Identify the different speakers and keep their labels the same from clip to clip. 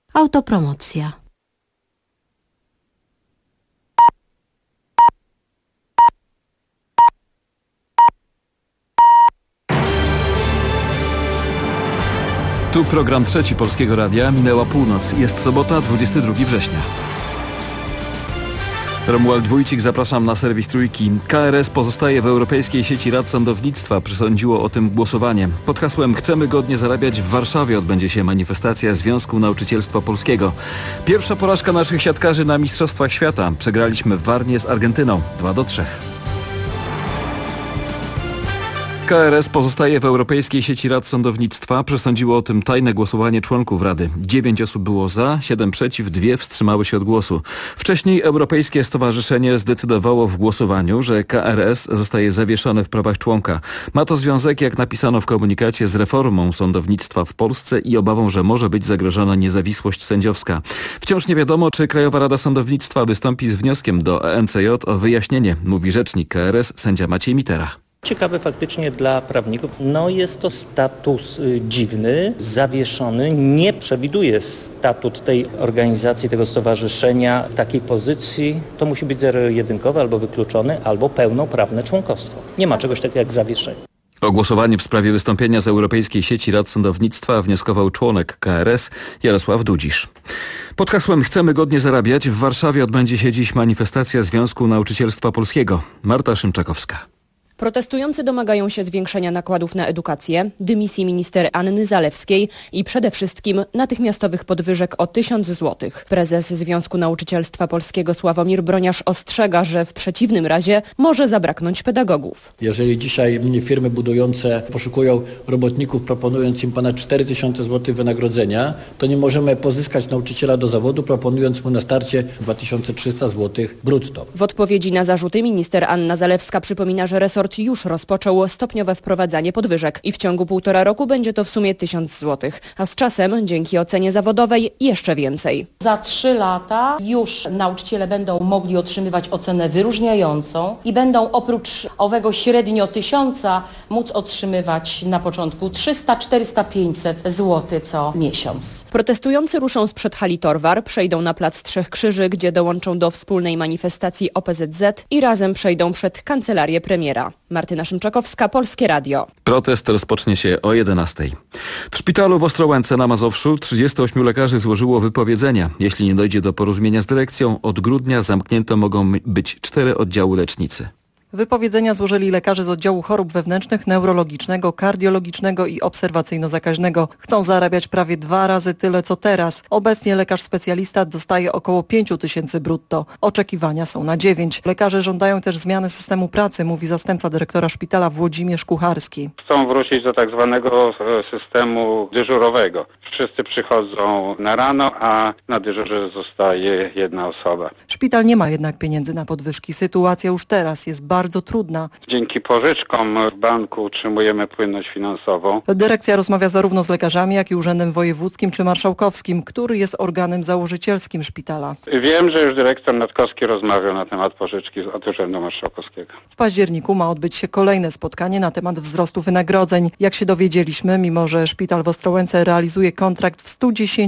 Speaker 1: Autopromocja.
Speaker 2: Tu program Trzeci Polskiego Radia. Minęła północ. Jest sobota, 22 września. Romuald Wójcik, zapraszam na serwis Trójki. KRS pozostaje w Europejskiej Sieci Rad Sądownictwa. Przesądziło o tym głosowanie. Pod hasłem Chcemy godnie zarabiać w Warszawie odbędzie się manifestacja Związku Nauczycielstwa Polskiego. Pierwsza porażka naszych siatkarzy na Mistrzostwach Świata. Przegraliśmy w Warnie z Argentyną 2-3. KRS pozostaje w Europejskiej Sieci Rad Sądownictwa. Przesądziło o tym tajne głosowanie członków Rady. 9 osób było za, 7 przeciw, 2 wstrzymały się od głosu. Wcześniej Europejskie Stowarzyszenie zdecydowało w głosowaniu, że KRS zostaje zawieszony w prawach członka. Ma to związek, jak napisano w komunikacie, z reformą sądownictwa w Polsce i obawą, że może być zagrożona niezawisłość sędziowska. Wciąż nie wiadomo, czy Krajowa Rada Sądownictwa wystąpi z wnioskiem do ENCJ o wyjaśnienie, mówi rzecznik KRS, sędzia Maciej Mitera.
Speaker 3: Ciekawe faktycznie dla prawników. Jest to status dziwny, zawieszony. Nie przewiduje statut tej organizacji, tego stowarzyszenia takiej pozycji. To musi być zero-jedynkowe albo wykluczone, albo pełnoprawne członkostwo. Nie ma czegoś takiego jak zawieszenie.
Speaker 2: O głosowanie w sprawie wystąpienia z Europejskiej Sieci Rad Sądownictwa wnioskował członek KRS Jarosław Dudzisz. Pod hasłem Chcemy godnie zarabiać w Warszawie odbędzie się dziś manifestacja Związku Nauczycielstwa Polskiego. Marta Szymczakowska.
Speaker 4: Protestujący domagają się zwiększenia nakładów na edukację, dymisji minister Anny Zalewskiej i przede wszystkim natychmiastowych podwyżek o 1000 zł. Prezes Związku Nauczycielstwa Polskiego Sławomir Broniarz ostrzega, że w przeciwnym razie może zabraknąć pedagogów.
Speaker 5: Jeżeli dzisiaj firmy budujące poszukują robotników, proponując im ponad 4000 zł wynagrodzenia, to nie możemy pozyskać nauczyciela do zawodu, proponując mu na starcie 2300 zł brutto.
Speaker 4: W odpowiedzi na zarzuty minister Anna Zalewska przypomina, że resort już rozpoczął stopniowe wprowadzanie podwyżek i w ciągu 1,5 roku będzie to w sumie 1000 zł, a z czasem, dzięki ocenie zawodowej, jeszcze więcej.
Speaker 6: Za 3 lata już nauczyciele będą mogli otrzymywać ocenę wyróżniającą i będą oprócz owego średnio 1000 móc otrzymywać na początku 300, 400, 500 zł co miesiąc.
Speaker 4: Protestujący ruszą sprzed hali Torwar, przejdą na plac Trzech Krzyży, gdzie dołączą do wspólnej manifestacji OPZZ i razem przejdą przed kancelarię premiera. Martyna Szymczakowska, Polskie Radio.
Speaker 2: Protest rozpocznie się o 11:00. W szpitalu w Ostrołęce na Mazowszu 38 lekarzy złożyło wypowiedzenia. Jeśli nie dojdzie do porozumienia z dyrekcją, od grudnia zamknięte mogą być 4 oddziały lecznicy.
Speaker 7: Wypowiedzenia złożyli lekarze z oddziału chorób wewnętrznych, neurologicznego, kardiologicznego i obserwacyjno-zakaźnego. Chcą zarabiać prawie 2 razy tyle co teraz. Obecnie lekarz specjalista dostaje około 5000 brutto. Oczekiwania są na 9. Lekarze żądają też zmiany systemu pracy, mówi zastępca dyrektora szpitala Włodzimierz Kucharski.
Speaker 8: Chcą wrócić do tak zwanego systemu dyżurowego. Wszyscy przychodzą na rano, a na dyżurze zostaje jedna osoba.
Speaker 7: Szpital nie ma jednak pieniędzy na podwyżki. Sytuacja już teraz jest bardzo trudna.
Speaker 8: Dzięki pożyczkom w banku utrzymujemy płynność finansową.
Speaker 7: Dyrekcja rozmawia zarówno z lekarzami, jak i Urzędem Wojewódzkim czy Marszałkowskim, który jest organem założycielskim szpitala.
Speaker 8: Wiem, że już dyrektor Natkowski rozmawiał na temat pożyczki od Urzędu Marszałkowskiego.
Speaker 7: W październiku ma odbyć się kolejne spotkanie na temat wzrostu wynagrodzeń. Jak się dowiedzieliśmy, mimo że szpital w Ostrołęce realizuje kontrakt w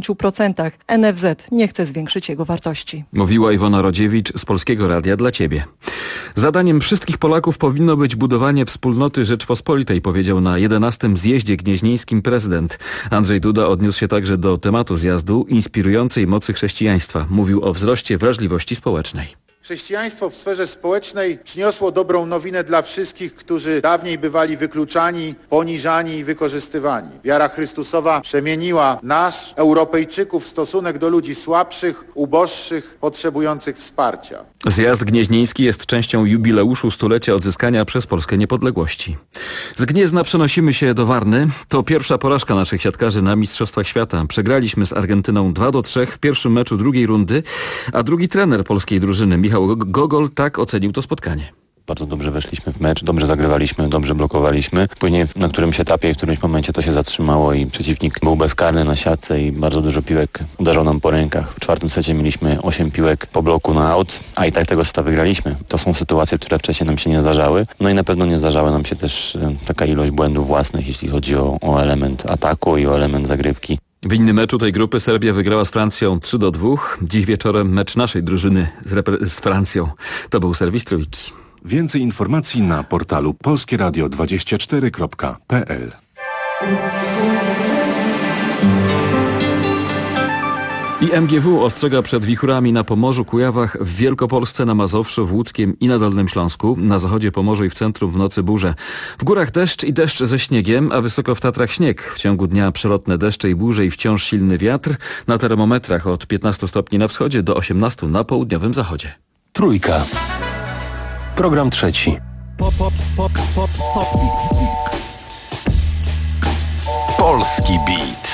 Speaker 7: 110%, NFZ nie chce zwiększyć jego wartości.
Speaker 2: Mówiła Iwona Rodziewicz z Polskiego Radia dla Ciebie. Zadaniem wszystkich Polaków powinno być budowanie wspólnoty Rzeczpospolitej, powiedział na 11. zjeździe gnieźnieńskim prezydent. Andrzej Duda odniósł się także do tematu zjazdu inspirującej mocy chrześcijaństwa. Mówił o wzroście wrażliwości społecznej.
Speaker 9: Chrześcijaństwo w sferze społecznej przyniosło dobrą nowinę dla wszystkich, którzy dawniej bywali wykluczani, poniżani i wykorzystywani. Wiara Chrystusowa przemieniła nas, Europejczyków, stosunek do ludzi słabszych, uboższych, potrzebujących wsparcia.
Speaker 2: Zjazd gnieźnieński jest częścią jubileuszu 100-lecia odzyskania przez Polskę niepodległości. Z Gniezna przenosimy się do Warny. To pierwsza porażka naszych siatkarzy na Mistrzostwach Świata. Przegraliśmy z Argentyną 2-3 w pierwszym meczu drugiej rundy, a drugi trener polskiej drużyny, Michał Gogol, tak ocenił to spotkanie.
Speaker 10: Bardzo dobrze weszliśmy w mecz, dobrze zagrywaliśmy, dobrze blokowaliśmy. Później na którymś etapie, w którymś momencie to się zatrzymało i przeciwnik był bezkarny na siatce i bardzo dużo piłek uderzał nam po rękach. W czwartym secie mieliśmy 8 piłek po bloku na aut, a i tak tego seta wygraliśmy. To są sytuacje, które wcześniej nam się nie zdarzały. No i na pewno nie zdarzała nam się też taka ilość błędów własnych, jeśli chodzi o element ataku i o element zagrywki.
Speaker 2: W innym meczu tej grupy Serbia wygrała z Francją 3-2. Dziś wieczorem mecz naszej drużyny z Francją. To był serwis Trójki.
Speaker 1: Więcej informacji na portalu polskieradio24.pl.
Speaker 2: I MGW ostrzega przed wichurami na Pomorzu, Kujawach, w Wielkopolsce, na Mazowszu, w Łódzkiem i na Dolnym Śląsku. Na zachodzie Pomorza i w centrum w nocy burze. W górach deszcz i deszcz ze śniegiem, a wysoko w Tatrach śnieg. W ciągu dnia przelotne deszcze i burze i wciąż silny wiatr. Na termometrach od 15 stopni na wschodzie do 18 na południowym zachodzie.
Speaker 11: Trójka. Program trzeci. Polski Beat.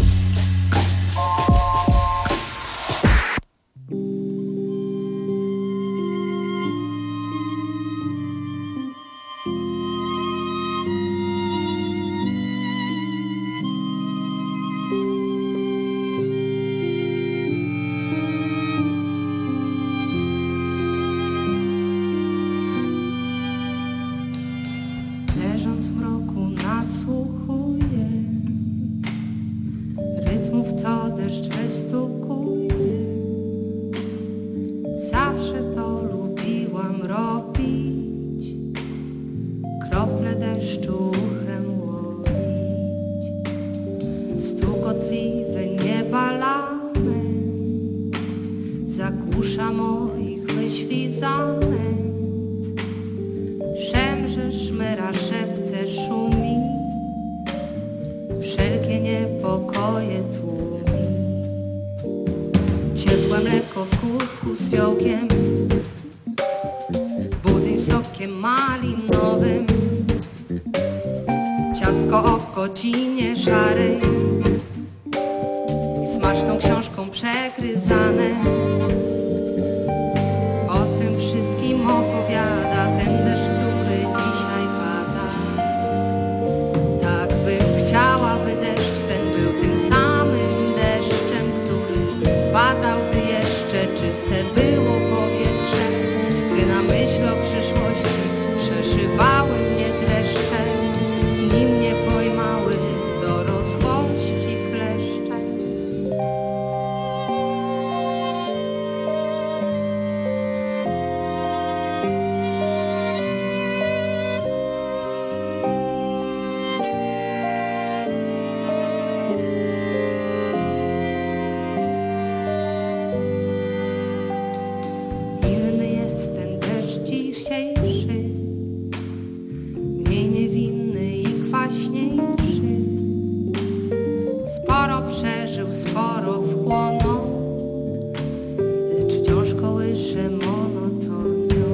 Speaker 12: Leżąc w mroku nasłuchuję rytmów, co deszcz wystukuje. Zawsze to lubiłam robić, krople deszczu uchem łowić. Stukotliwy nieba lament zagłusza moich myśli zamęt. Szemrze, szmera, szepce, szumi, wszelkie niepokoje tłumi. Ciepłe mleko w kubku z fiołkiem, budyń sokiem malinowym, ciastko o kocinie szarej, smaczną książką przegryzane. O tym wszystkim opowiada ten deszcz, który dzisiaj pada. Tak bym chciała, by deszcz ten był tym samym deszczem, który padał, gdy jeszcze czyste było powietrze. Gdy na myśl o przyszłości przeszywały mnie dreszcze, nim mnie pojmały dorosłości kleszcze. Inny jest ten deszcz dzisiejszy, mniej niewinny i kwaśniejszy. Sporo przeżył, sporo wchłonął, lecz wciąż kołysze monotonią.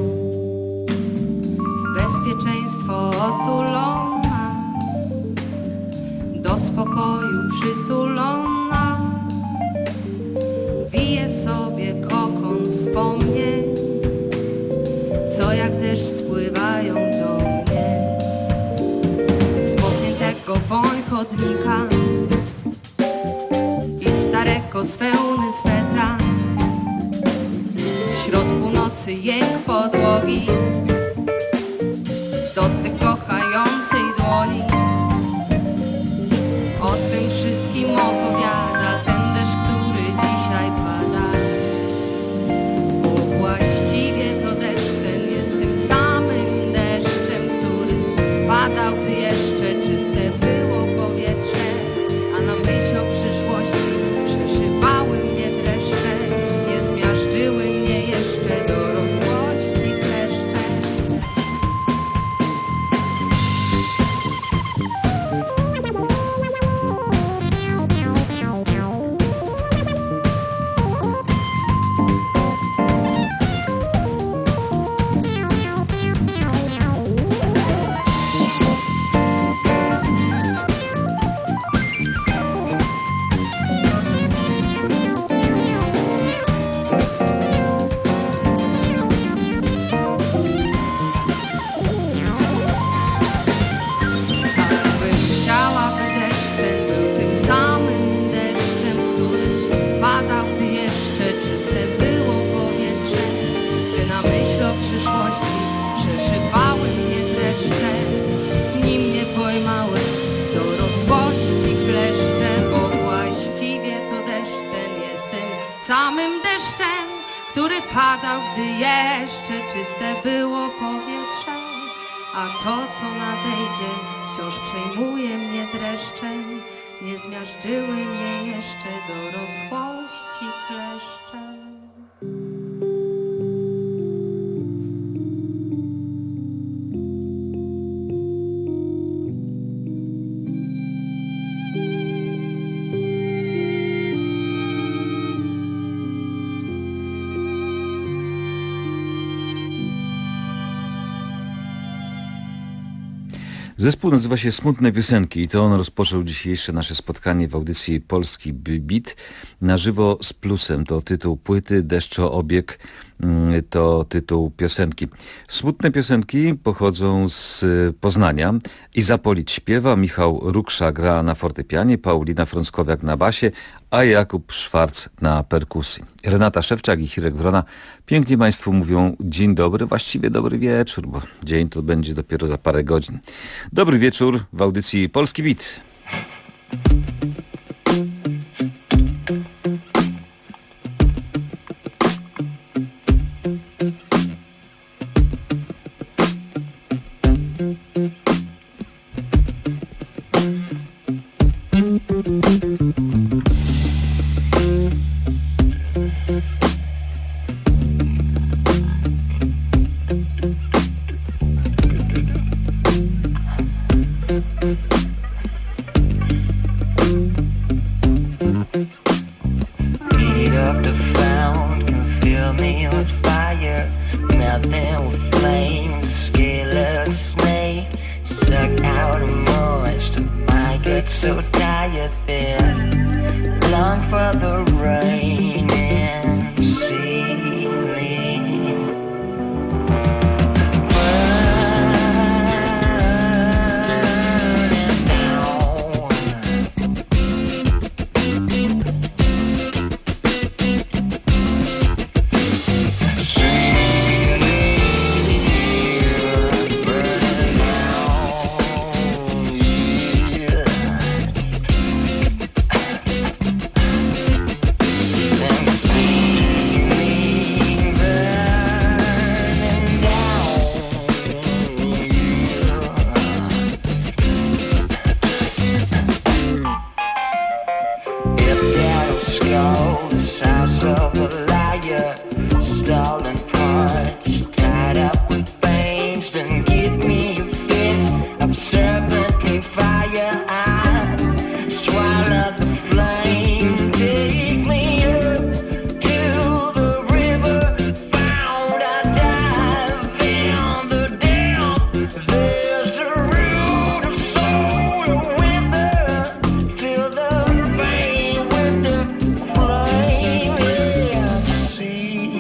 Speaker 12: W bezpieczeństwo otulona, do spokoju przytulona, wije sobie kokon wspomnień, co jak deszcz spływają do mnie. Smokniętego woń chodnika i starego z wełny swetra, w środku nocy jęk podłogi, dotyk kochającej dłoni. O tym wszystkim opowiada ten deszcz, który dzisiaj pada. Bo właściwie to deszcz ten jest tym samym deszczem, który padał, gdy jeszcze czyste było powietrze. A na myśl o przyszłości przeszywały mnie dreszcze, nie zmiażdżyły mnie jeszcze dorosłości kleszcze. samym deszczem, który padał, gdy jeszcze czyste było powietrze. A to, co nadejdzie, wciąż przejmuje mnie dreszczem. Nie zmiażdżyły mnie jeszcze dorosłości kleszcze.
Speaker 2: Zespół nazywa się Smutne Piosenki i to on rozpoczął dzisiejsze nasze spotkanie w audycji Polski Beat na żywo z plusem. To tytuł płyty, Deszczoobieg to tytuł piosenki. Smutne piosenki pochodzą z Poznania. Iza Polić śpiewa, Michał Ruksza gra na fortepianie, Paulina Frąckowiak na basie, a Jakub Szwarc na perkusji. Renata Szewczak i Hirek Wrona pięknie Państwu mówią dzień dobry, właściwie dobry wieczór, bo dzień to będzie dopiero za parę godzin. Dobry wieczór w audycji Polski Beat.
Speaker 13: See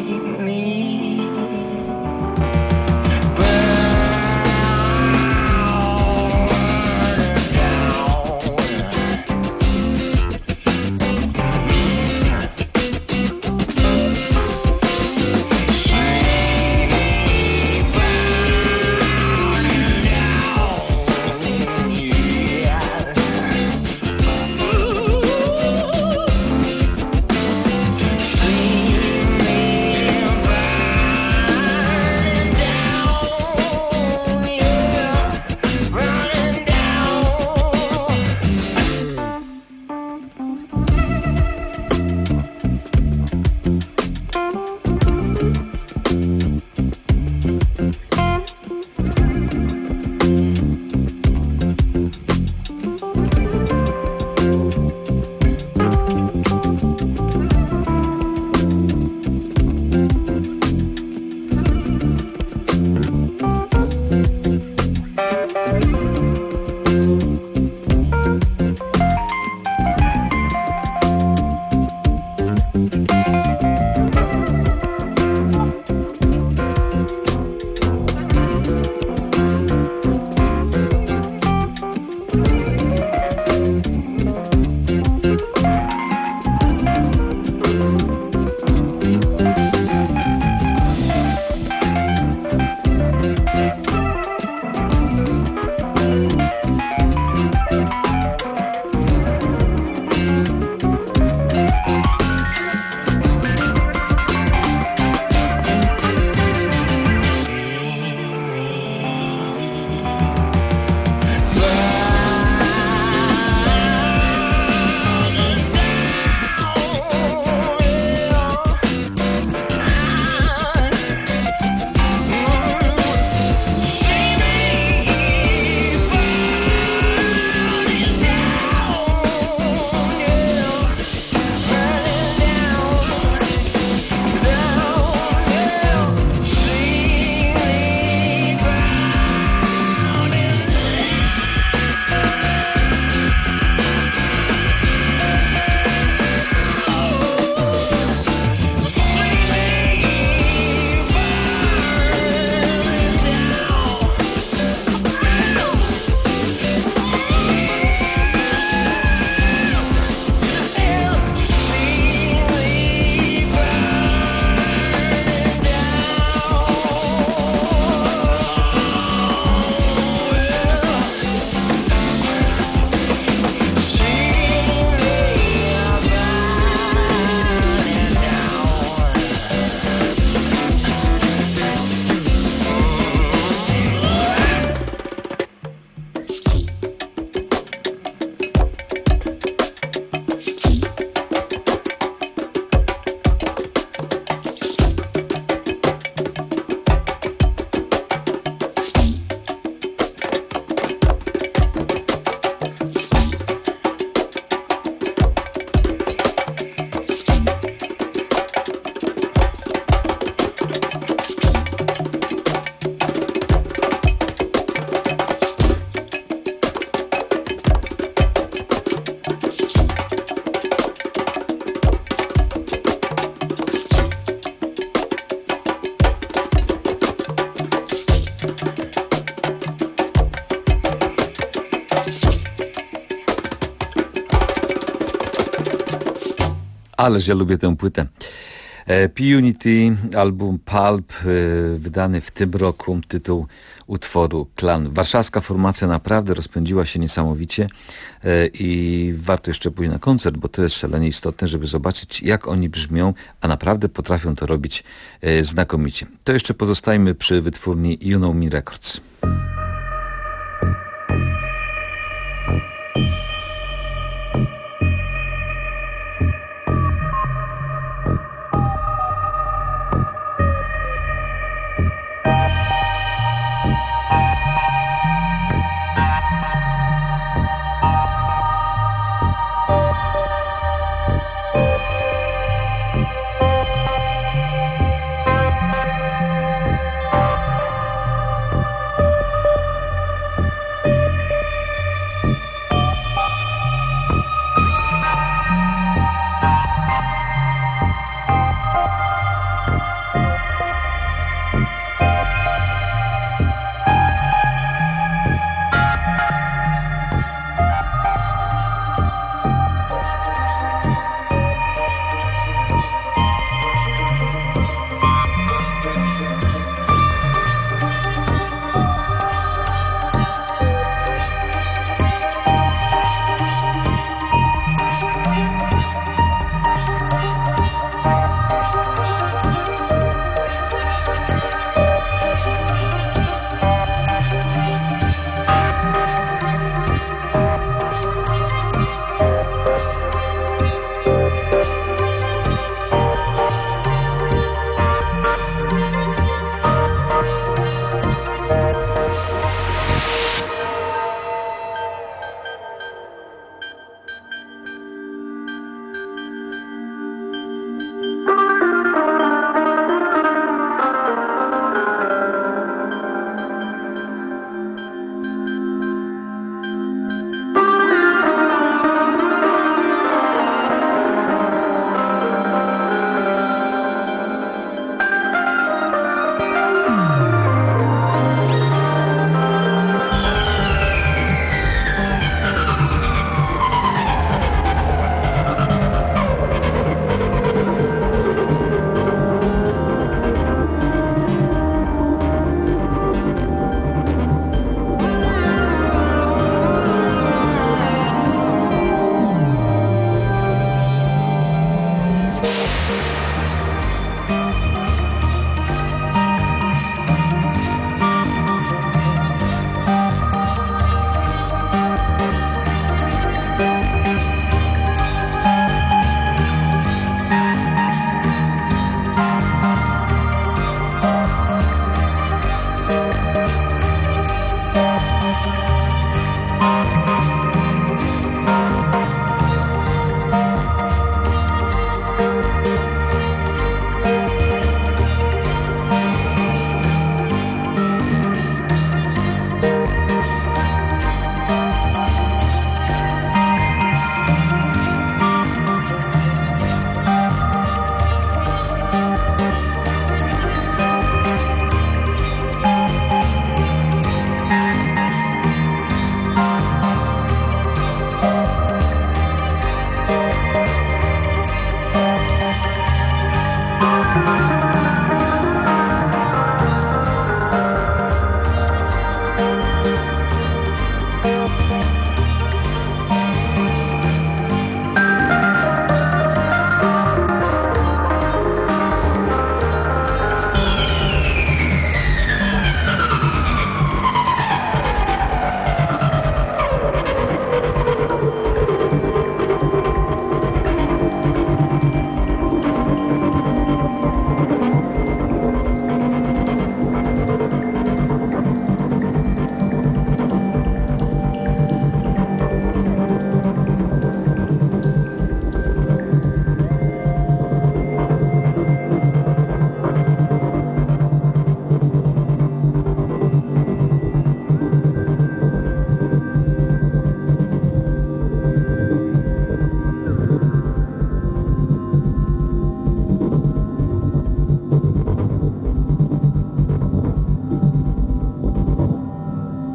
Speaker 13: Ależ ja lubię tę płytę. P-Unity, album Pulp, wydany w tym roku, tytuł utworu Klan. Warszawska formacja naprawdę rozpędziła się niesamowicie i warto jeszcze pójść na koncert, bo to jest szalenie istotne, żeby zobaczyć, jak oni brzmią, a naprawdę potrafią to robić znakomicie. To jeszcze pozostajmy przy wytwórni You Know Me Records.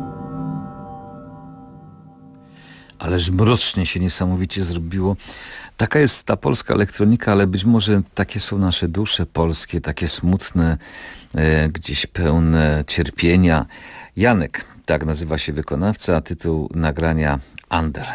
Speaker 13: Ależ mrocznie się niesamowicie zrobiło. Taka jest ta polska elektronika, ale być może takie są nasze dusze polskie, takie smutne, gdzieś pełne cierpienia. Janek, tak nazywa się wykonawca, a tytuł nagrania Under.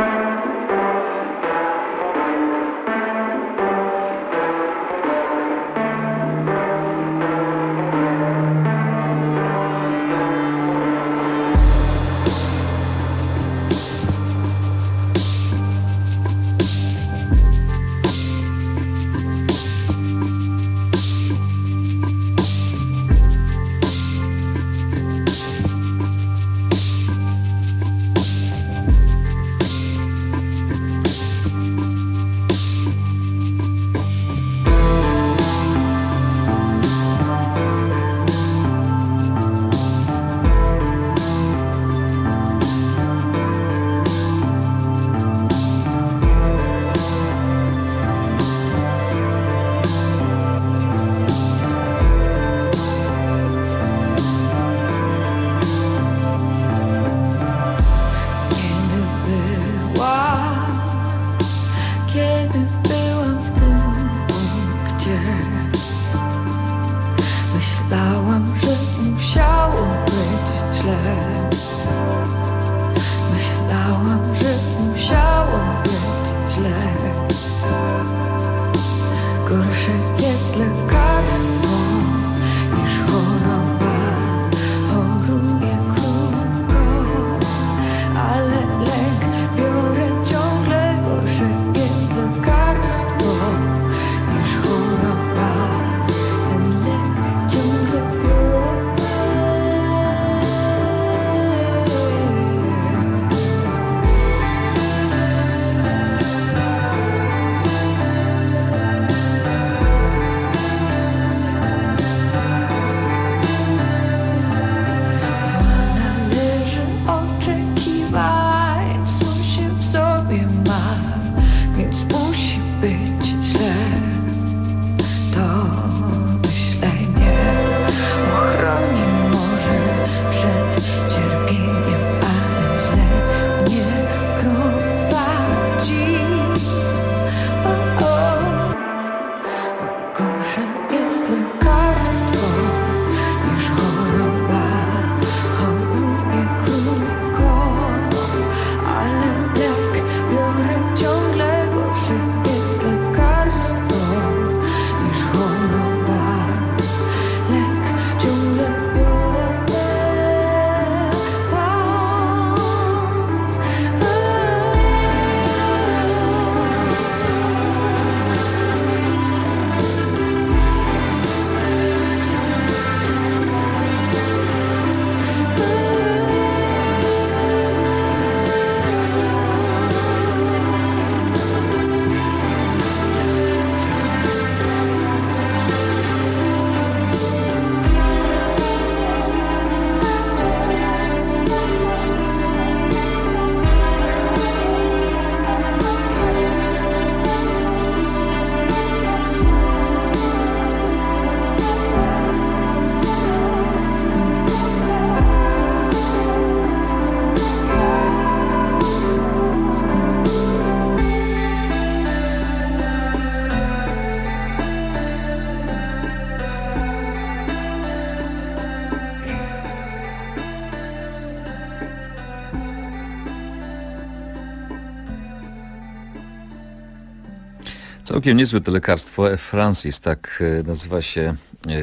Speaker 13: Całkiem niezłe to lekarstwo. F. Francis, tak nazywa się,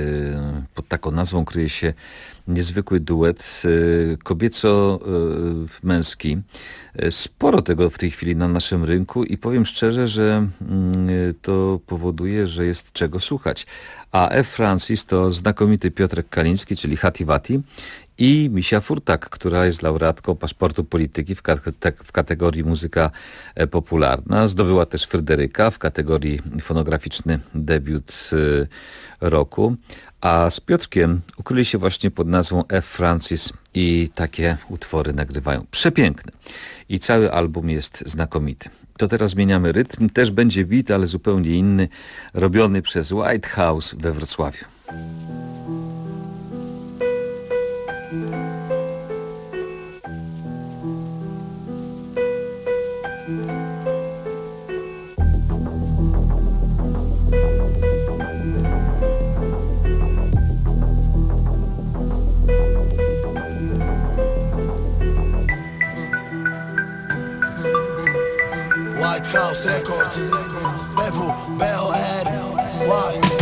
Speaker 13: pod taką nazwą kryje się niezwykły duet kobieco-męski. Sporo tego w tej chwili na naszym rynku i powiem szczerze, że to powoduje, że jest czego słuchać. A F. Francis to znakomity Piotrek Kaliński, czyli Hati Vati, i Misia Furtak, która jest laureatką Paszportu Polityki w kategorii muzyka popularna. Zdobyła też Fryderyka w kategorii fonograficzny debiut roku. A z Piotrkiem ukryli się właśnie pod nazwą F. Francis i takie utwory nagrywają. Przepiękne. I cały album jest znakomity. To teraz zmieniamy rytm. Też będzie beat, ale zupełnie inny, robiony przez White House we Wrocławiu.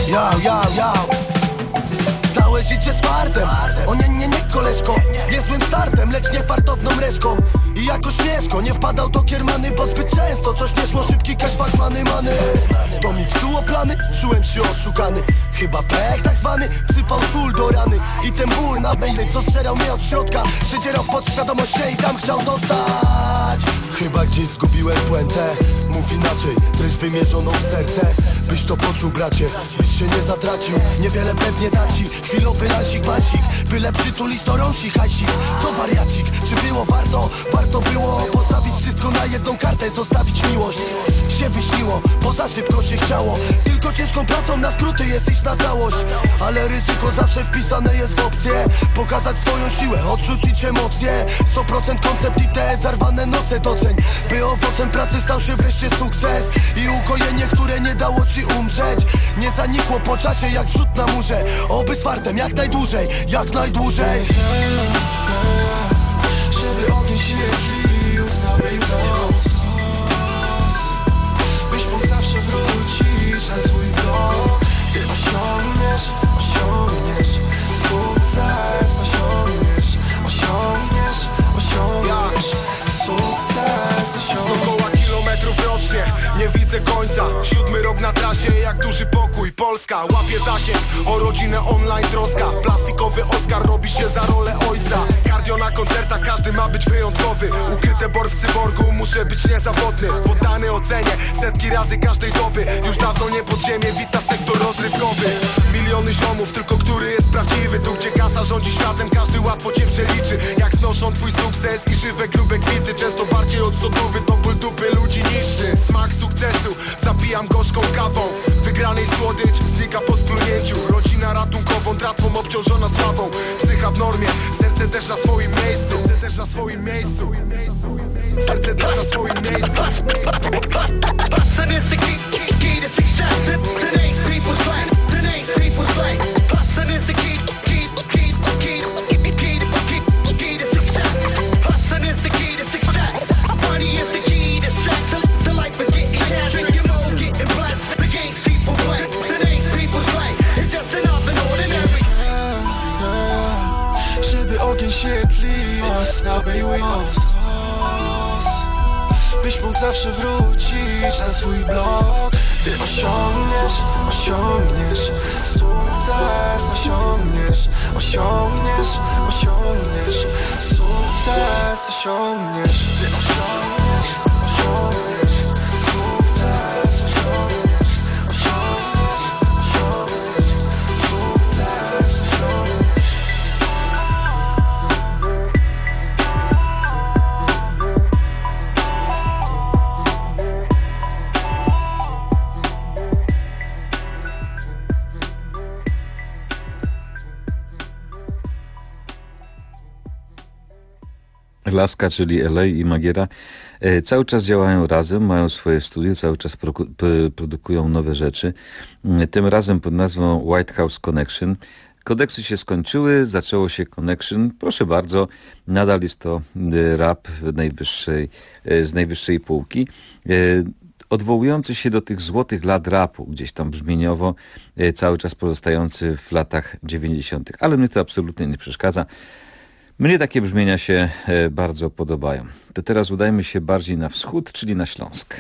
Speaker 14: Całe życie z fartem. O nie, koleżko, z niezłym startem, lecz nie fartowną reszką. I jako śmieszko nie wpadał do kiermany, bo zbyt często coś nie szło, szybki cash fuck many. To mi psuło plany, czułem się oszukany. Chyba pech tak zwany, wsypał sól do rany. I ten ból na bejle, co zżerał mnie od środka, przedzierał podświadomość się i tam chciał zostać. Chyba gdzieś zgubiłem puentę. Mów inaczej, treść wymierzoną w serce. Byś to poczuł, bracie, byś się nie zatracił. Niewiele pewnie da ci chwilowy lansik, wansik. Byle przytulić do rąsi, hajsik. To wariacik, czy było warto? Warto było postawić wszystko na jedną kartę, zostawić miłość. Się wyśniło, bo za szybko się chciało. Tylko ciężką pracą na skróty jesteś na całość. Ale ryzyko zawsze wpisane jest w opcję. Pokazać swoją siłę, odrzucić emocje. 100% koncept i te zarwane noce doceń. By owocem pracy stał się wreszcie sukces. I ukojenie, które nie dało ci umrzeć. Nie zanikło po czasie jak wrzut na murze. Oby z fartem jak najdłużej, jak najdłużej.
Speaker 15: Żeby ogień świetlił, znałej los. Byś mógł zawsze wrócić na swój blok. Gdy osiągniesz sukces, osiągniesz sukces, osiągniesz. Dookoła kilometrów rocznie, nie widzę końca. 7 rok na trasie, jak duży pokój. Polska łapie zasięg, o rodzinę online troska. Plastikowy Oscar robi się za rolę ojca. Kardio na koncertach, każdy ma być wyjątkowy. Ukryte bor w cyborgu, muszę być niezawodny. Poddany ocenie, setki razy każdej doby. Już dawno nie pod ziemię, wita sektor rozrywkowy. Miliony ziomów, tylko który jest prawdziwy. Tu gdzie kasa rządzi światem, każdy łatwo cię przeliczy. Jak znoszą twój sukces i żywe grube kwity. Często bardziej od sodówy, to ból dupy ludzi niszczy. Smak sukcesu, zapijam gorzką kawą. Wygranej słodycz, znika po splunięciu. Rodzina ratunkową, tratwą obciążona sławą. Psycha w normie, serce też na swoim miejscu. Serce też na swoim miejscu. Serce też na swoim miejscu.
Speaker 16: Hustling is the key to success. The names people slay. The names people slay. Hustling is the key to success. Hustling is the key to success. Money is the key to sex. The life is getting cash. Drinking more, getting blessed. The games people play. The names people slay. It's just another ordinary.
Speaker 15: Żeby ogień świetlił na Bayway. Byś mógł zawsze wrócić na swój blok. Gdy osiągniesz sukces, osiągniesz sukces, osiągniesz. Gdy osiągniesz sukces, osiągniesz sukces, osiągniesz.
Speaker 13: Laska, czyli LA i Magiera cały czas działają razem, mają swoje studio, cały czas produkują nowe rzeczy. Tym razem pod nazwą White House Connection. Kodeksy się skończyły, zaczęło się Connection. Proszę bardzo, nadal jest to rap z najwyższej półki. Odwołujący się do tych złotych lat rapu, gdzieś tam brzmieniowo, cały czas pozostający w latach 90. Ale mnie to absolutnie nie przeszkadza. Mnie takie brzmienia się bardzo podobają. To teraz udajmy się bardziej na wschód, czyli na Śląsk.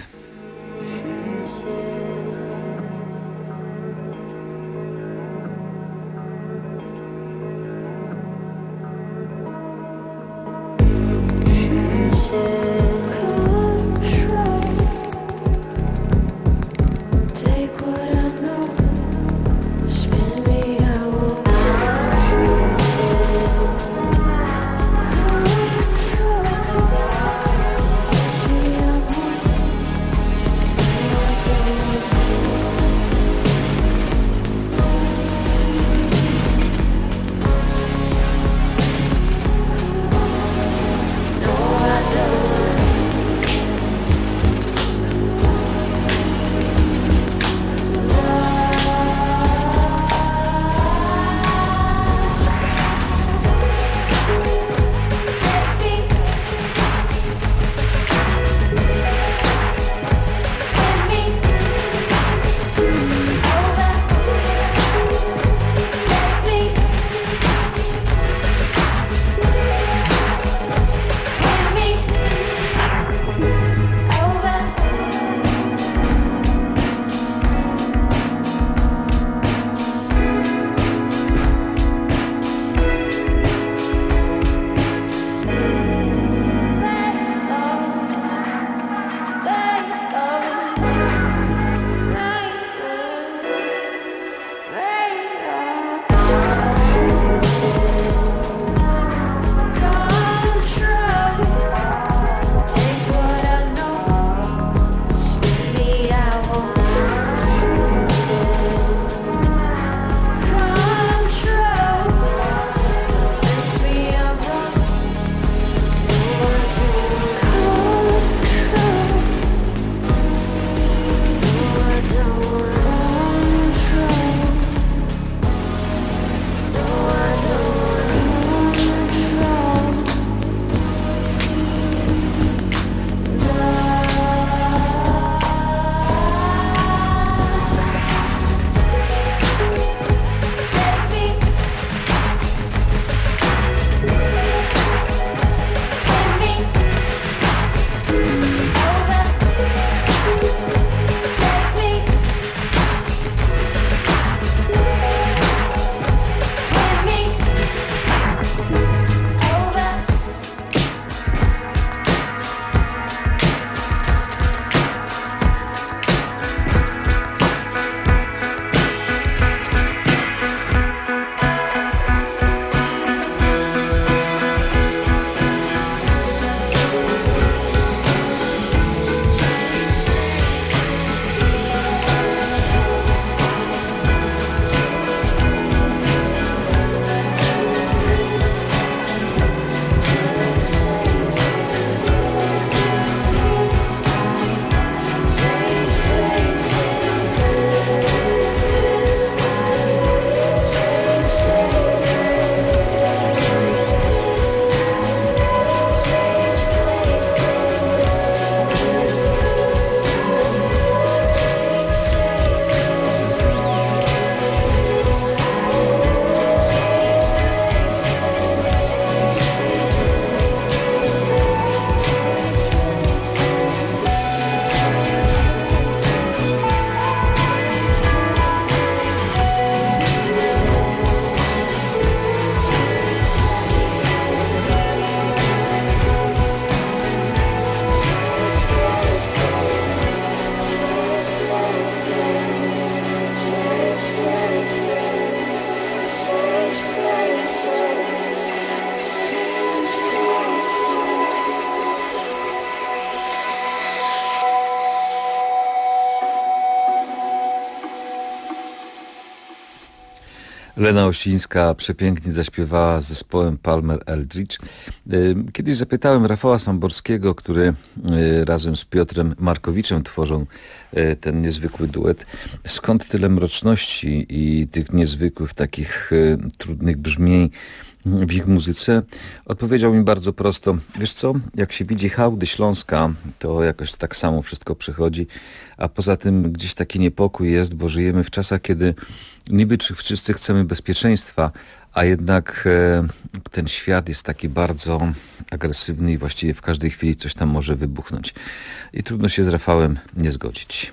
Speaker 13: Lena Osińska przepięknie zaśpiewała z zespołem Palmer Eldridge. Kiedyś zapytałem Rafała Samborskiego, który razem z Piotrem Markowiczem tworzą ten niezwykły duet, skąd tyle mroczności i tych niezwykłych, takich trudnych brzmień w ich muzyce. Odpowiedział mi bardzo prosto: wiesz co, jak się widzi hałdy Śląska, to jakoś tak samo wszystko przychodzi, a poza tym gdzieś taki niepokój jest, bo żyjemy w czasach, kiedy niby wszyscy chcemy bezpieczeństwa, a jednak ten świat jest taki bardzo agresywny i właściwie w każdej chwili coś tam może wybuchnąć. I trudno się z Rafałem nie zgodzić.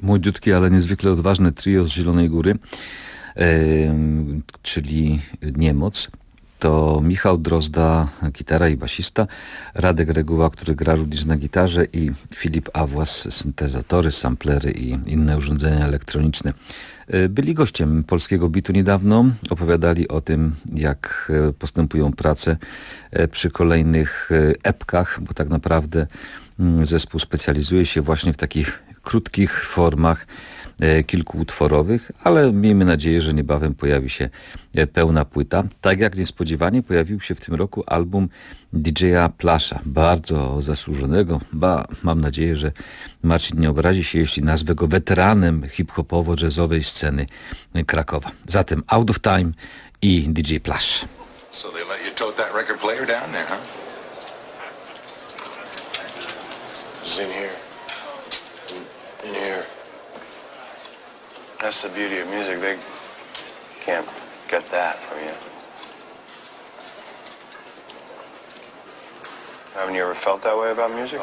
Speaker 13: młodziutkie, ale niezwykle odważne trio z Zielonej Góry, czyli Niemoc. To Michał Drozda, gitara i basista, Radek Reguła, który gra również na gitarze i Filip Awłas, syntezatory, samplery i inne urządzenia elektroniczne. Byli gościem Polskiego Bitu niedawno, opowiadali o tym, jak postępują prace przy kolejnych epkach, bo tak naprawdę zespół specjalizuje się właśnie w takich krótkich formach, kilkuutworowych, ale miejmy nadzieję, że niebawem pojawi się pełna płyta. Tak jak niespodziewanie pojawił się w tym roku album DJ-a Plasza, bardzo zasłużonego, mam nadzieję, że Marcin nie obrazi się, jeśli nazwę go weteranem hip-hopowo-jazzowej sceny Krakowa. Zatem Out of Time i DJ Plash.
Speaker 17: So they let you tote that record player down there, huh? It's in here. In here.
Speaker 18: That's the beauty of music. They can't get that from you. Haven't you ever felt that way about music?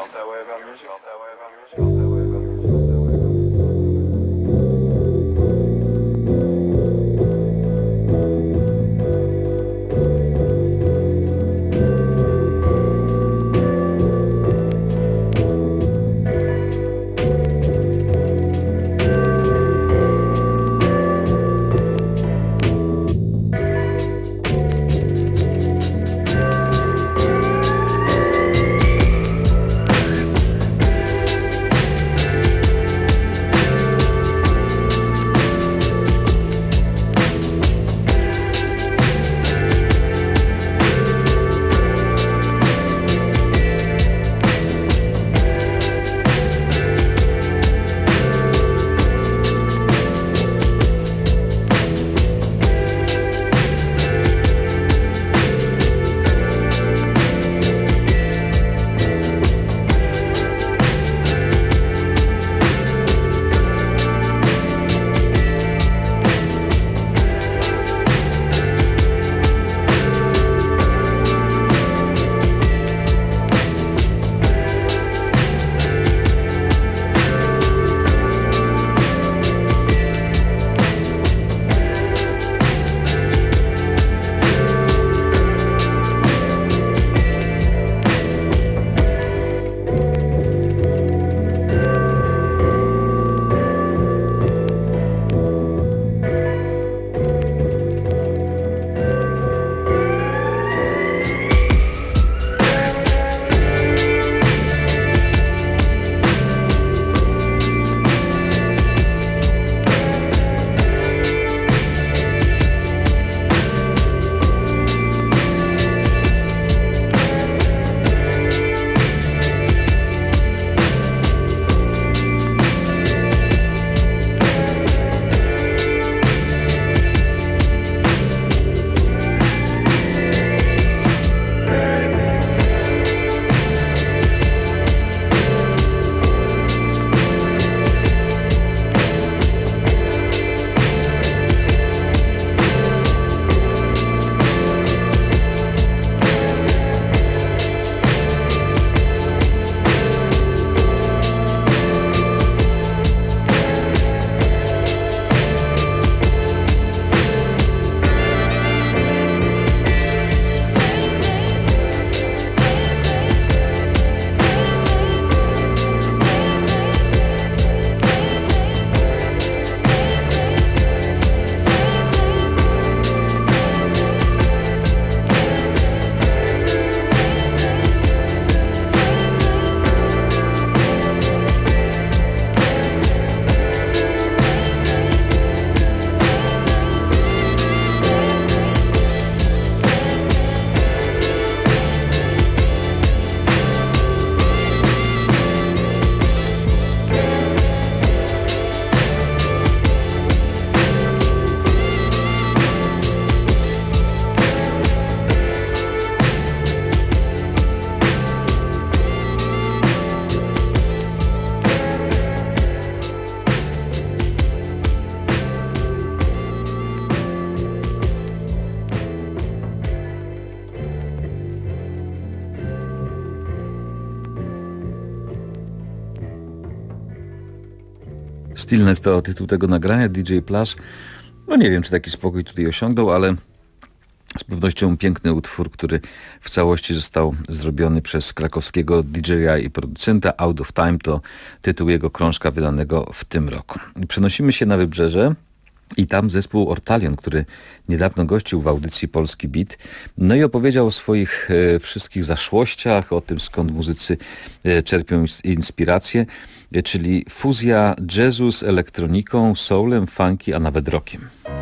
Speaker 13: Stillness to tytuł tego nagrania. DJ Plash, no nie wiem, czy taki spokój tutaj osiągnął, ale z pewnością piękny utwór, który w całości został zrobiony przez krakowskiego DJ-a i producenta. Out of Time to tytuł jego krążka wydanego w tym roku. Przenosimy się na Wybrzeże i tam zespół Ortalion, który niedawno gościł w audycji Polski Beat, no i opowiedział o swoich wszystkich zaszłościach, o tym, skąd muzycy czerpią inspirację, czyli fuzja jazzu z elektroniką, soulem, funky, a nawet rockiem.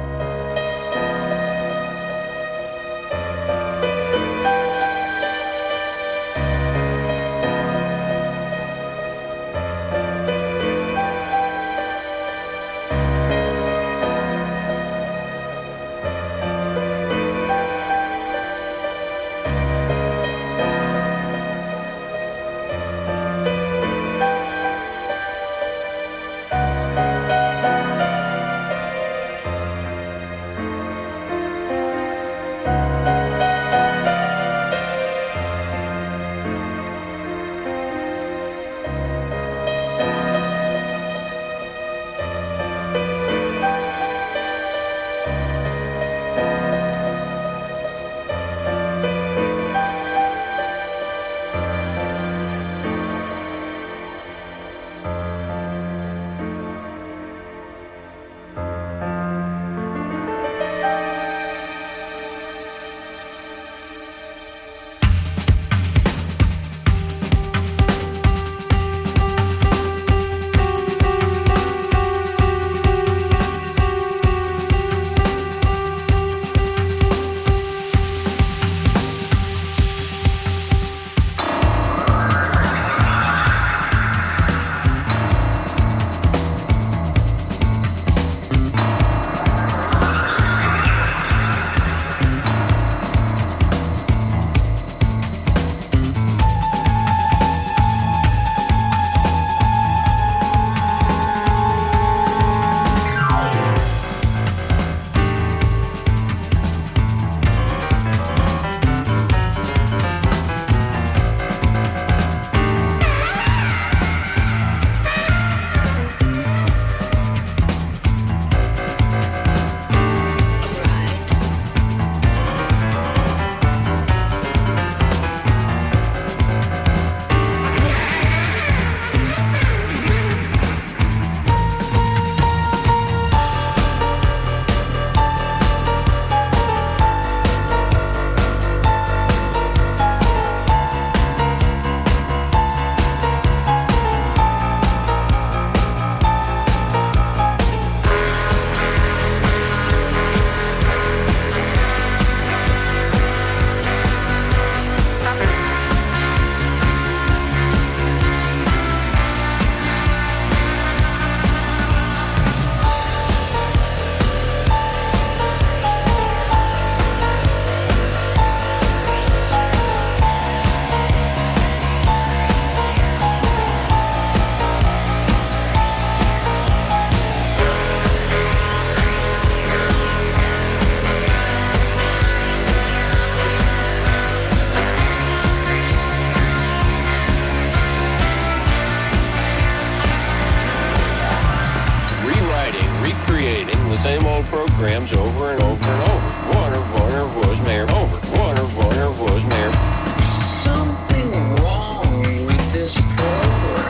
Speaker 19: programs over and over and over. Warner was mayor over. Warner was mayor.
Speaker 16: Something wrong with this program.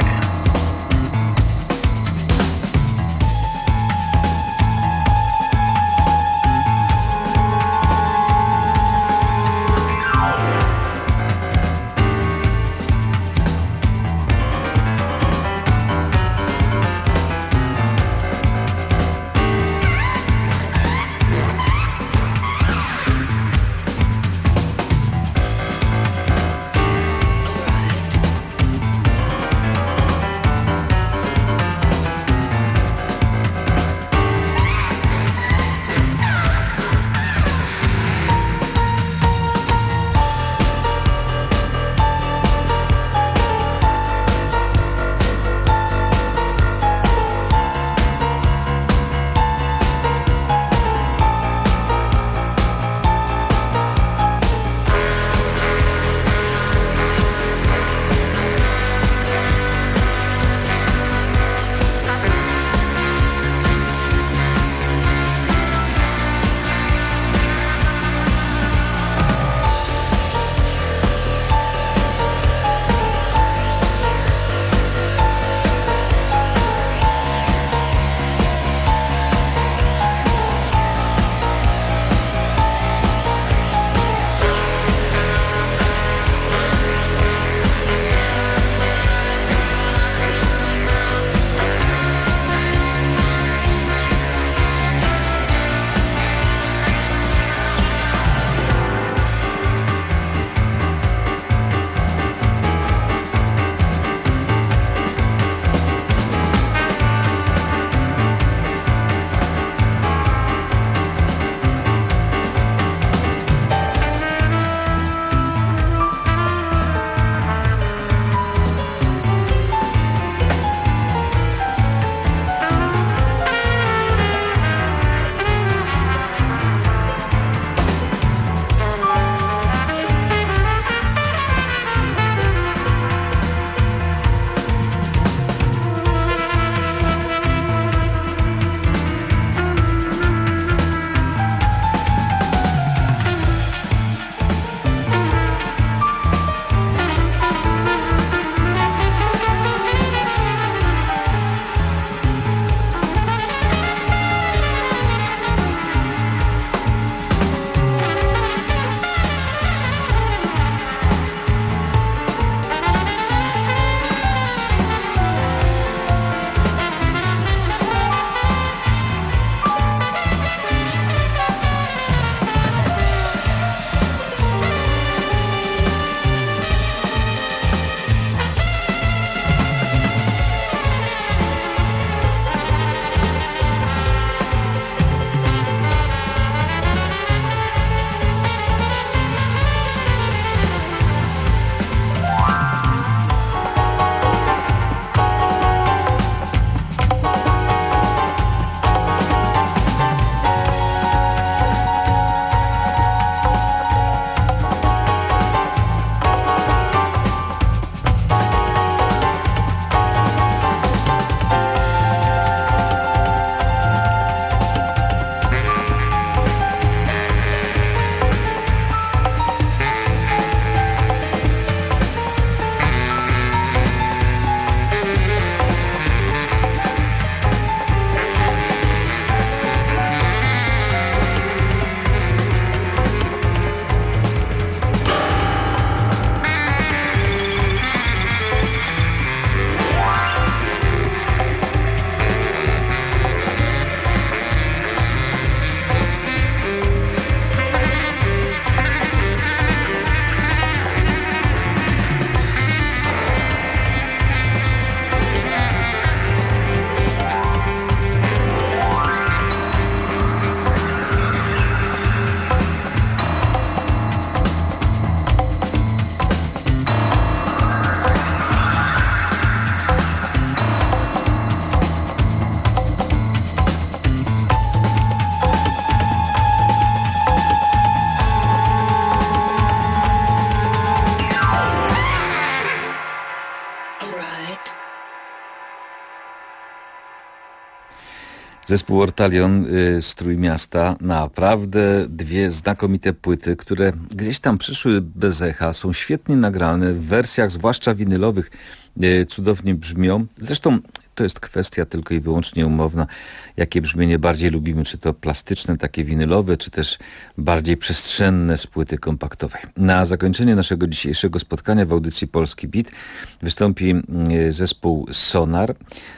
Speaker 13: Zespół Ortalion z Trójmiasta. Naprawdę dwie znakomite płyty, które gdzieś tam przyszły bez echa. Są świetnie nagrane w wersjach, zwłaszcza winylowych. Cudownie brzmią. Zresztą to jest kwestia tylko i wyłącznie umowna, jakie brzmienie bardziej lubimy, czy to plastyczne, takie winylowe, czy też bardziej przestrzenne z płyty kompaktowej. Na zakończenie naszego dzisiejszego spotkania w audycji Polski Beat wystąpi zespół Sonar,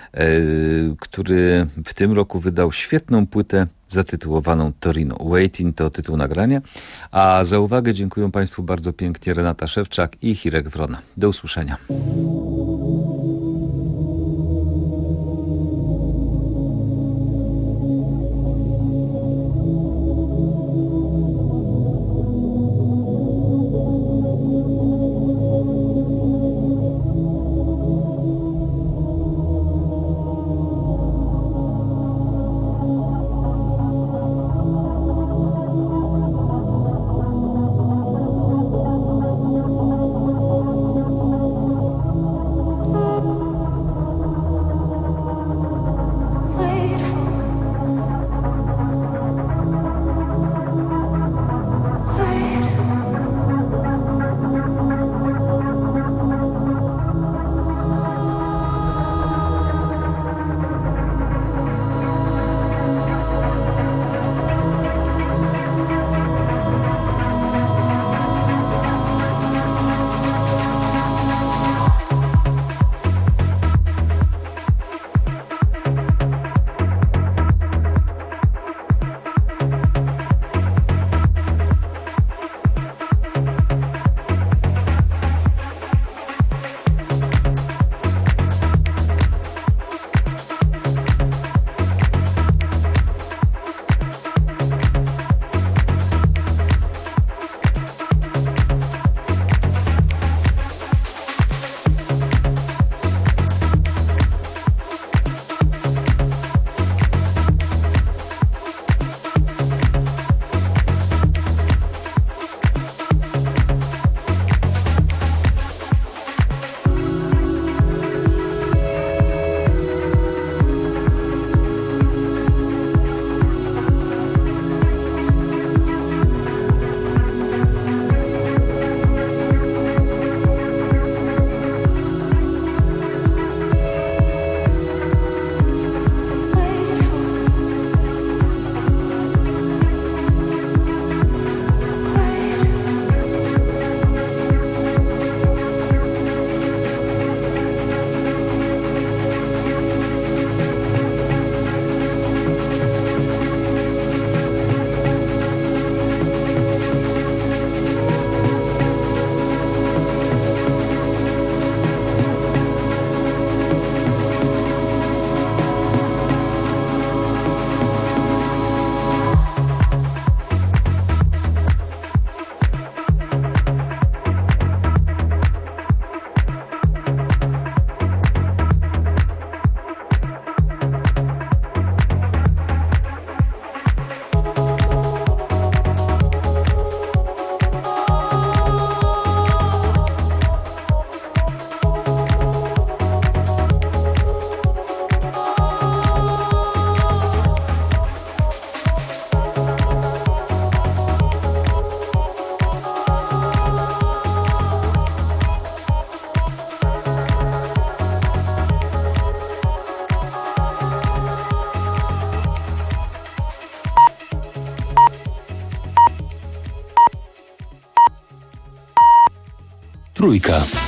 Speaker 13: który w tym roku wydał świetną płytę zatytułowaną Torino. Waiting to tytuł nagrania, a za uwagę dziękuję Państwu bardzo pięknie Renata Szewczak i Hirek Wrona. Do usłyszenia.
Speaker 11: Trójka.